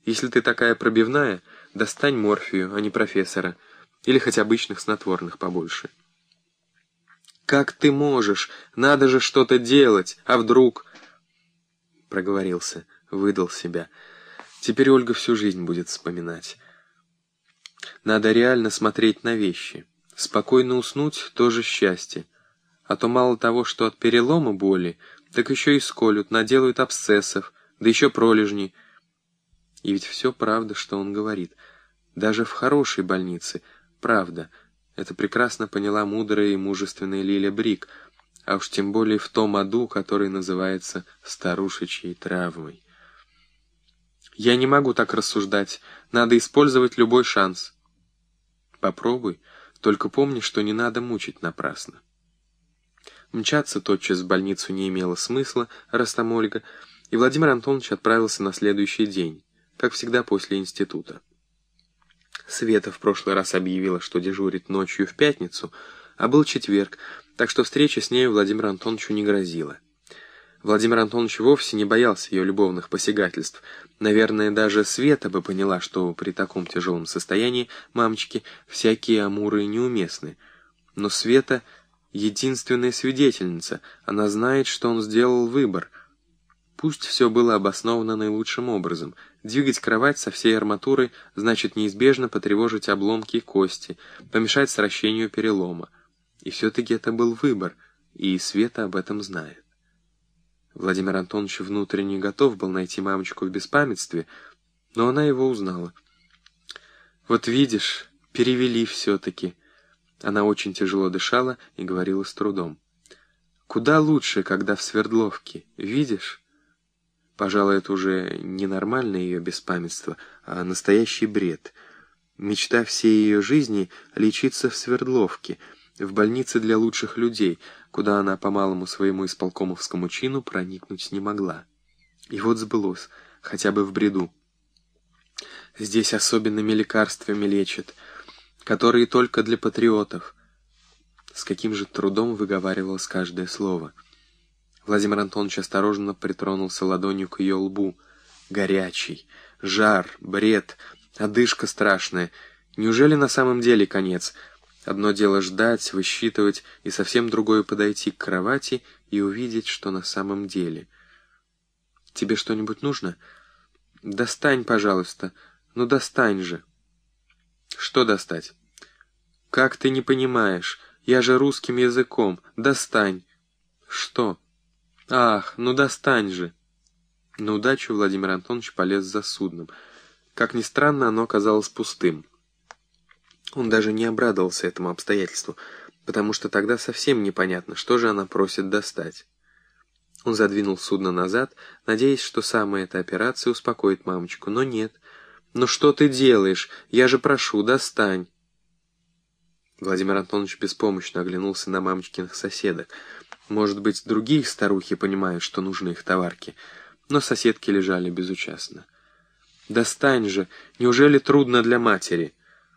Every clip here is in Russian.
Если ты такая пробивная, достань морфию, а не профессора, или хоть обычных снотворных побольше». «Как ты можешь? Надо же что-то делать, а вдруг...» Проговорился, выдал себя. Теперь Ольга всю жизнь будет вспоминать. Надо реально смотреть на вещи. Спокойно уснуть — тоже счастье. А то мало того, что от перелома боли, так еще и сколют, наделают абсцессов, да еще пролежни. И ведь все правда, что он говорит. Даже в хорошей больнице правда. Это прекрасно поняла мудрая и мужественная Лиля Брик, а уж тем более в том аду, который называется старушечьей травмой. «Я не могу так рассуждать. Надо использовать любой шанс». «Попробуй, только помни, что не надо мучить напрасно». Мчаться тотчас в больницу не имело смысла, раз там Ольга, и Владимир Антонович отправился на следующий день, как всегда после института. Света в прошлый раз объявила, что дежурит ночью в пятницу, а был четверг, так что встреча с нею Владимиру Антоновичу не грозила. Владимир Антонович вовсе не боялся ее любовных посягательств. Наверное, даже Света бы поняла, что при таком тяжелом состоянии мамочки всякие амуры неуместны. Но Света — единственная свидетельница, она знает, что он сделал выбор. Пусть все было обосновано наилучшим образом. Двигать кровать со всей арматурой значит неизбежно потревожить обломки и кости, помешать сращению перелома. И все-таки это был выбор, и Света об этом знает. Владимир Антонович внутренне готов был найти мамочку в беспамятстве, но она его узнала. «Вот видишь, перевели все-таки». Она очень тяжело дышала и говорила с трудом. «Куда лучше, когда в Свердловке, видишь?» Пожалуй, это уже не нормальное ее беспамятство, а настоящий бред. Мечта всей ее жизни — лечиться в Свердловке, в больнице для лучших людей, куда она по малому своему исполкомовскому чину проникнуть не могла. И вот сбылось, хотя бы в бреду. Здесь особенными лекарствами лечат, которые только для патриотов. С каким же трудом выговаривалось каждое слово. Владимир Антонович осторожно притронулся ладонью к ее лбу. Горячий, жар, бред, одышка страшная. Неужели на самом деле конец? Одно дело ждать, высчитывать, и совсем другое подойти к кровати и увидеть, что на самом деле. «Тебе что-нибудь нужно? Достань, пожалуйста. Ну, достань же». «Что достать?» «Как ты не понимаешь? Я же русским языком. Достань». «Что?» «Ах, ну достань же». На удачу Владимир Антонович полез за судном. Как ни странно, оно оказалось пустым. Он даже не обрадовался этому обстоятельству, потому что тогда совсем непонятно, что же она просит достать. Он задвинул судно назад, надеясь, что самая эта операция успокоит мамочку, но нет. «Ну что ты делаешь? Я же прошу, достань». Владимир Антонович беспомощно оглянулся на мамочкиных соседок. Может быть, другие старухи понимают, что нужны их товарки, но соседки лежали безучастно. «Достань же! Неужели трудно для матери?»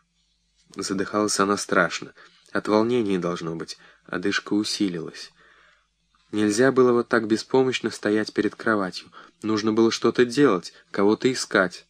Задыхалась она страшно. От волнения, должно быть, одышка усилилась. Нельзя было вот так беспомощно стоять перед кроватью. Нужно было что-то делать, кого-то искать.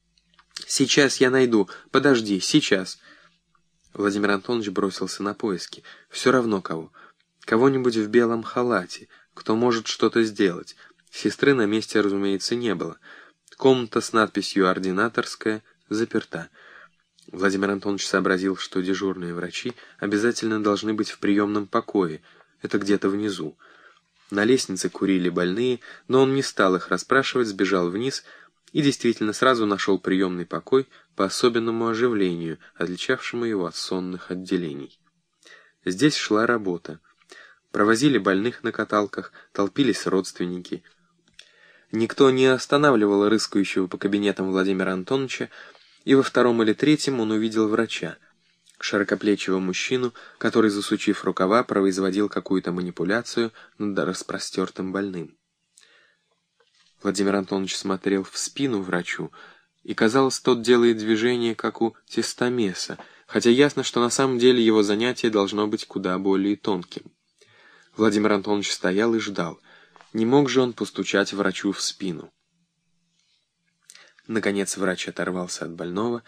«Сейчас я найду. Подожди, сейчас». Владимир Антонович бросился на поиски. Все равно кого. Кого-нибудь в белом халате, кто может что-то сделать. Сестры на месте, разумеется, не было. Комната с надписью «Ординаторская» заперта. Владимир Антонович сообразил, что дежурные врачи обязательно должны быть в приемном покое. Это где-то внизу. На лестнице курили больные, но он не стал их расспрашивать, сбежал вниз и действительно сразу нашел приемный покой по особенному оживлению, отличавшему его от сонных отделений. Здесь шла работа. Провозили больных на каталках, толпились родственники. Никто не останавливал рыскающего по кабинетам Владимира Антоновича, и во втором или третьем он увидел врача, широкоплечего мужчину, который, засучив рукава, производил какую-то манипуляцию над распростертым больным. Владимир Антонович смотрел в спину врачу, и, казалось, тот делает движение, как у тестомеса, хотя ясно, что на самом деле его занятие должно быть куда более тонким. Владимир Антонович стоял и ждал. Не мог же он постучать врачу в спину. Наконец врач оторвался от больного